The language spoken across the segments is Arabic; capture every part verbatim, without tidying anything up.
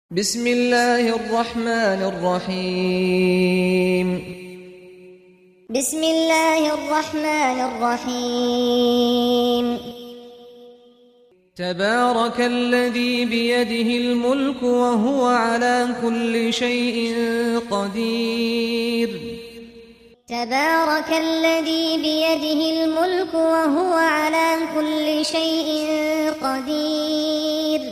بسم الله الرحمن الرحيم بسم الله الرحمن الرحيم تبارك الذي بيده الملك وهو على كل شيء قدير تبارك الذي بيده الملك وهو على كل شيء قدير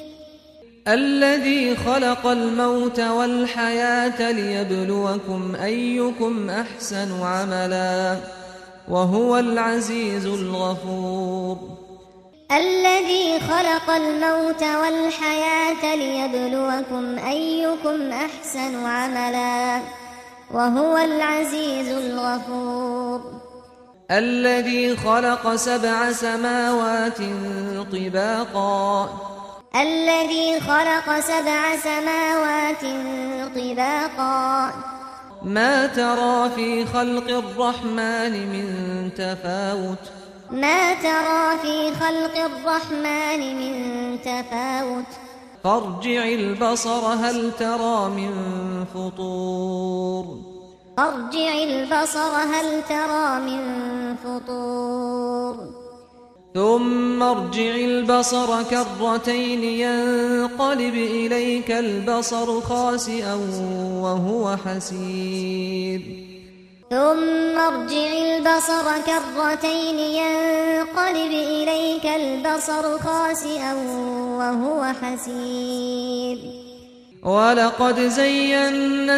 الذي خلق الموت والحياة ليبلوكم أيكم أحسن عملا وهو العزيز الغفور الذي خلق الموت والحياة ليبلوكم أيكم أحسن عملا وهو العزيز الغفور الذي خلق سبع سماوات طباقا الذي خلق سبع سماوات طباقا ما ترى في خلق الرحمن من تفاوت ما ترى في خلق الرحمن من تفاوت فارجع البصر هل ترى من فطور فارجع البصر هل ترى من فطور ثم ارجع البصر كرتين ينقلب إليك البصر خاسئا وهو حسير ثم ارجع البصر كرتين ينقلب إليك البصر خاسئا وهو حسير ولقد زينا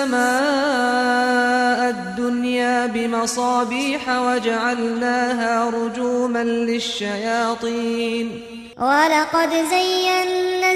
السماء الدنيا بمصابيح وجعلناها رجوما للشياطين ولقد زينا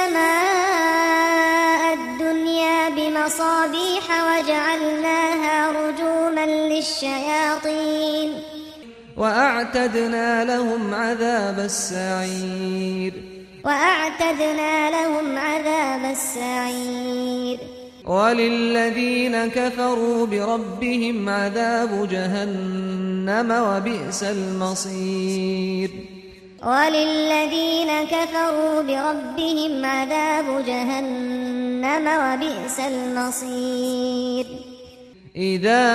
السماء الدنيا بمصابيح وجعلناها رجوما للشياطين وأعتدنا لهم عذاب السعير وأعتدنا لهم عذاب السعير وللذين كفروا بربهم عذاب جهنم وبئس المصير وللذين كفروا بربهم عذاب جهنم وبئس المصير إذا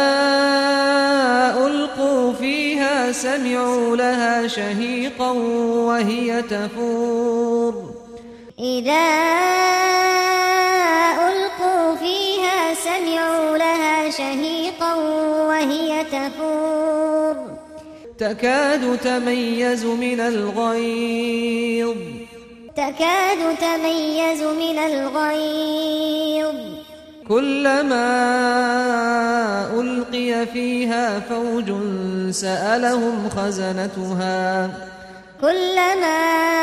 ألقوا فيها سمعوا لها شهيقا وهي تفور إذا ألقوا فيها سمعوا لها شهيقا وهي تفور تكاد تميز من الغيظ تكاد تميز من الغيظ كلما ألقي فيها فوج سألهم خزنتها كلما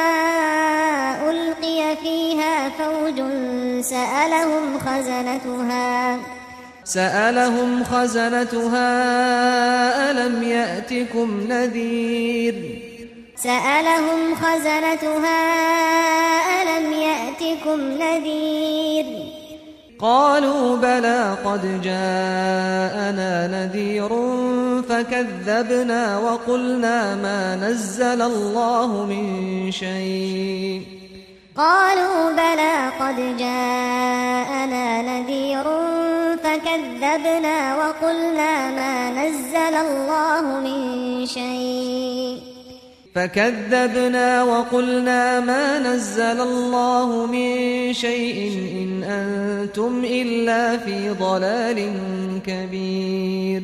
ألقي فيها فوج سألهم خزنتها سألهم خزنتها ألم يأتكم نذير سألهم خزنتها ألم يأتكم نذير قالوا بلى قد جاءنا نذير فكذبنا وقلنا ما نزل الله من شيء قالوا بلى قد جاءنا نذير فكذبنا وقلنا ما نزل الله من شيء فكذبنا وقلنا ما نزل الله من شيء إن أنتم إلا في ضلال كبير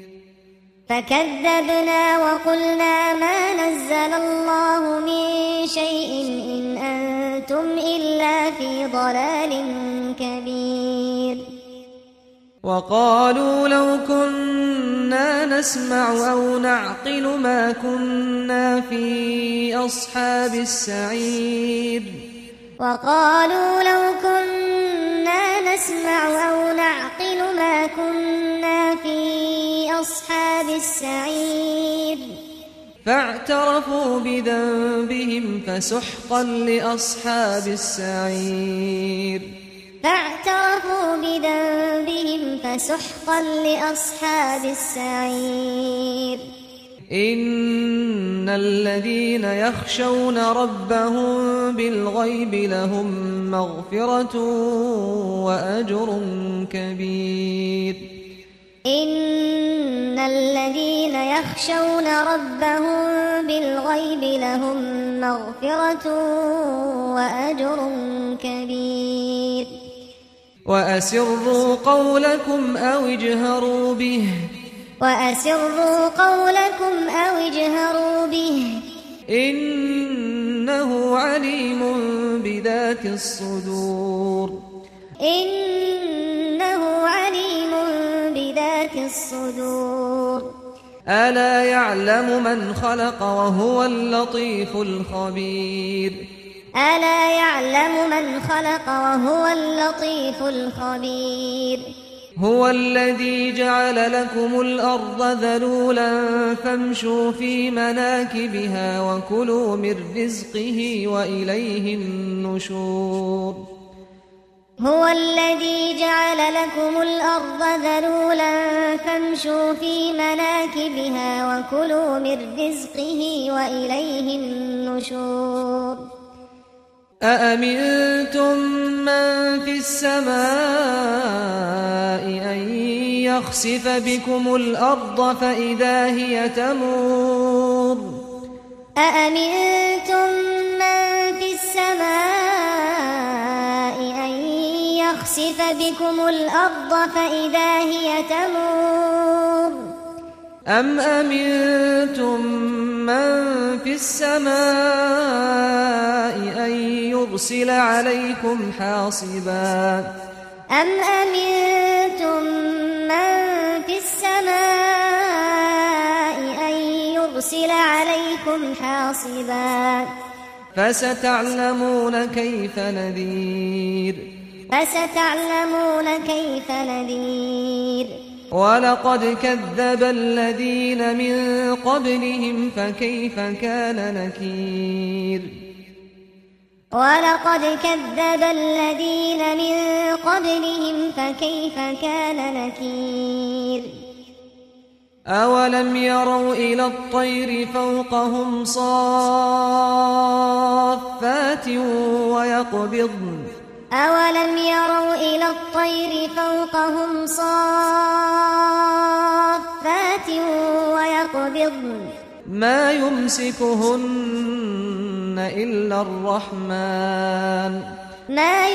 فكذبنا وقلنا ما نزل الله من شيء إن أنتم إلا في ضلال كبير وقالوا لو كنا نسمع أو نعقل ما كنا في أصحاب السعير وقالوا لو كنا نسمع أو نعقل ما كنا في أصحاب السعير فاعترفوا بذنبهم فسحقا لأصحاب السعير فاعترفوا بذنبهم فسحقا لأصحاب السعير إن الذين يخشون ربهم بالغيب لهم مغفرة وأجر كبير إن الذين يخشون ربهم بالغيب لهم مغفرة وأجر كبير وأسروا قولكم أو اجهروا به وأسروا قولكم أو اجهروا به إنه عليم بذات الصدور إنه عليم بذات الصدور ألا يعلم من خلق وهو اللطيف الخبير ألا يعلم من خلق وهو اللطيف الخبير هو الذي جعل لكم الأرض ذلولا فامشوا في مناكبها وكلوا من رزقه وإليه النشور هو الذي جعل لكم الأرض ذلولا فامشوا في مناكبها وكلوا من رزقه وإليه النشور أأمنتم من في السماء أن يخسف بكم الأرض فإذا هي تمور أأمنتم من في السماء أن يخسف بكم الأرض فإذا هي تمور أم أمنتم من في السماء أن يرسل عليكم حاصبا أم أمنتم من في السماء أن يرسل عليكم حاصبا فستعلمون كيف نذير فستعلمون كيف نذير ولقد كذب الذين من قبلهم فكيف كان نكير ولقد كذب الذين من قبلهم فكيف كان نكير أولم يروا إلى الطير فوقهم صافات ويقبضن أولم يروا إلى الطير فوقهم صافات ويقبضن ما يمسكهن إلا الرحمن ما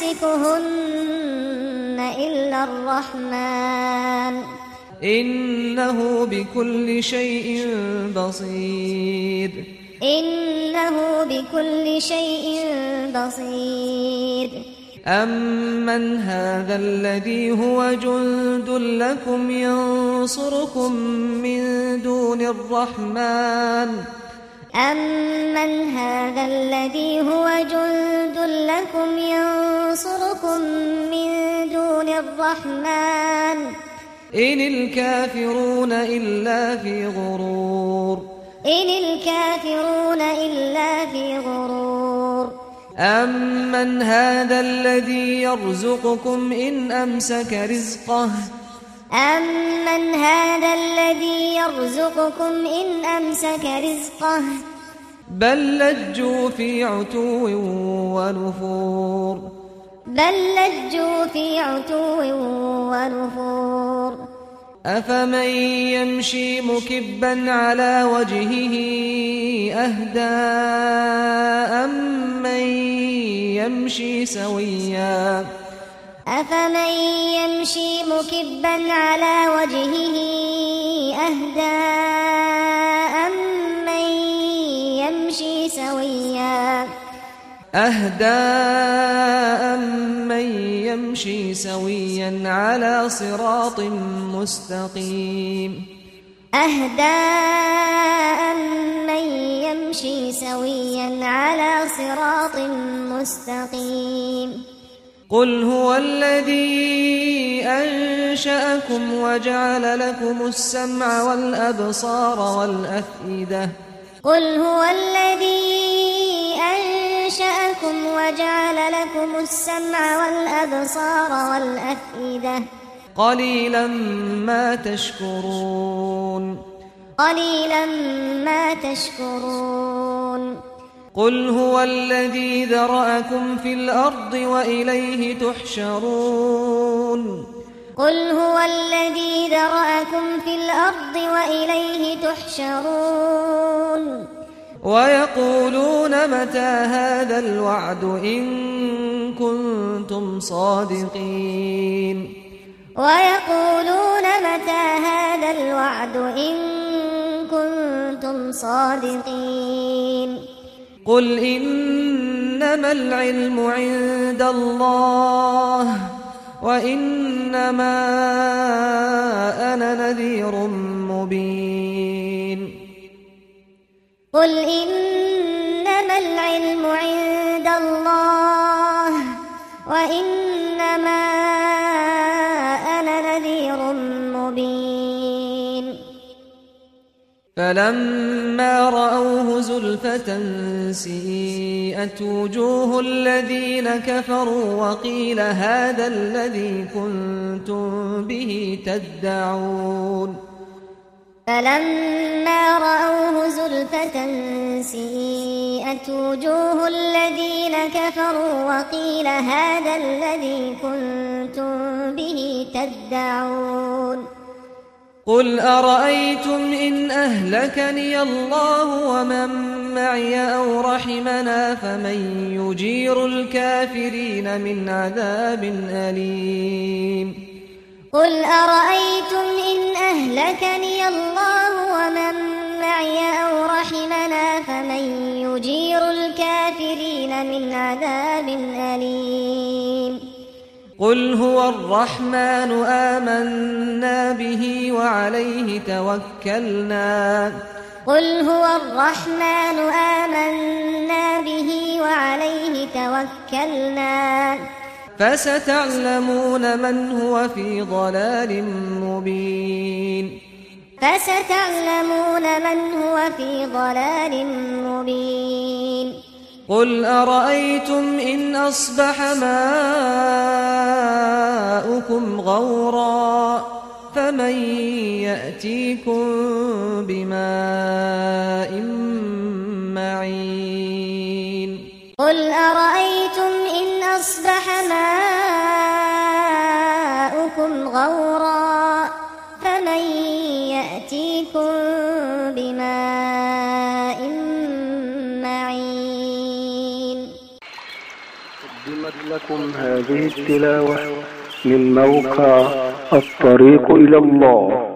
يمسكهن إلا الرحمن إنه بكل شيء بصير إنه بكل شيء بصير أمن هذا الذي هو جند لكم ينصركم من دون الرحمن أمن هذا الذي هو جند لكم ينصركم من دون الرحمن إن الكافرون إلا في غرور إن الكافرون إلا في غرور أمن هذا الذي يرزقكم إن أمسك رزقه أمن هذا الذي يرزقكم إن أمسك رزقه بل لجوا في عتو ونفور بل لجوا في عتو ونفور أفمن يمشي مكبا على وجهه أهدى أمن يمشي سويا أفمن يمشي مكبا على وجهه أهدى أمن يمشي سويا أهدى أمن يمشي سويا على صراط مستقيم أهدى أمن يمشي سويا على صراط مستقيم قل هو الذي أنشأكم وجعل لكم السمع والأبصار والأفئدة قل هو الذي أنشأكم وجعل لكم السمع والأبصار والأفئدة قليلا ما تشكرون قليلا ما تشكرون قل هو الذي ذرأكم في الأرض وإليه تحشرون قل هو الذي ذرأكم في الأرض وإليه تحشرون ويقولون متى هذا الوعد إن كنتم صادقين ويقولون متى هذا الوعد إن كنتم صادقين قل إنما العلم عند الله وإنما أنا نذير مبين قل إنما العلم عند الله وإنما أنا نذير مبين فلما رأوه زلفة سيئت وجوه الذين كفروا وقيل هذا الذي كنتم به تدعون فلما رأوه زلفة سيئت وجوه الذين كفروا وقيل هذا الذي كنتم به تدعون قل أرأيتم إن أهلكني الله ومن معي أو رحمنا فمن يجير الكافرين من عذاب أليم قل أرأيتم إن أهلكني الله ومن معي أو رحمنا فمن يجير الكافرين من عذاب أليم قل هو الرحمن آمنا به وعليه توكلنا قل هو الرحمن آمنا به وعليه توكلنا فستعلمون من هو في ضلال مبين فستعلمون من هو في ضلال مبين قل أرأيتم إن أصبح ماؤكم غورا فمن يأتيكم بماء معين قل أرأيتم إن أصبح ماؤكم غورا فمن يأتيكم بماء معين. قدمت لكم هذه التلاوة من موقع الطريق إلى الله.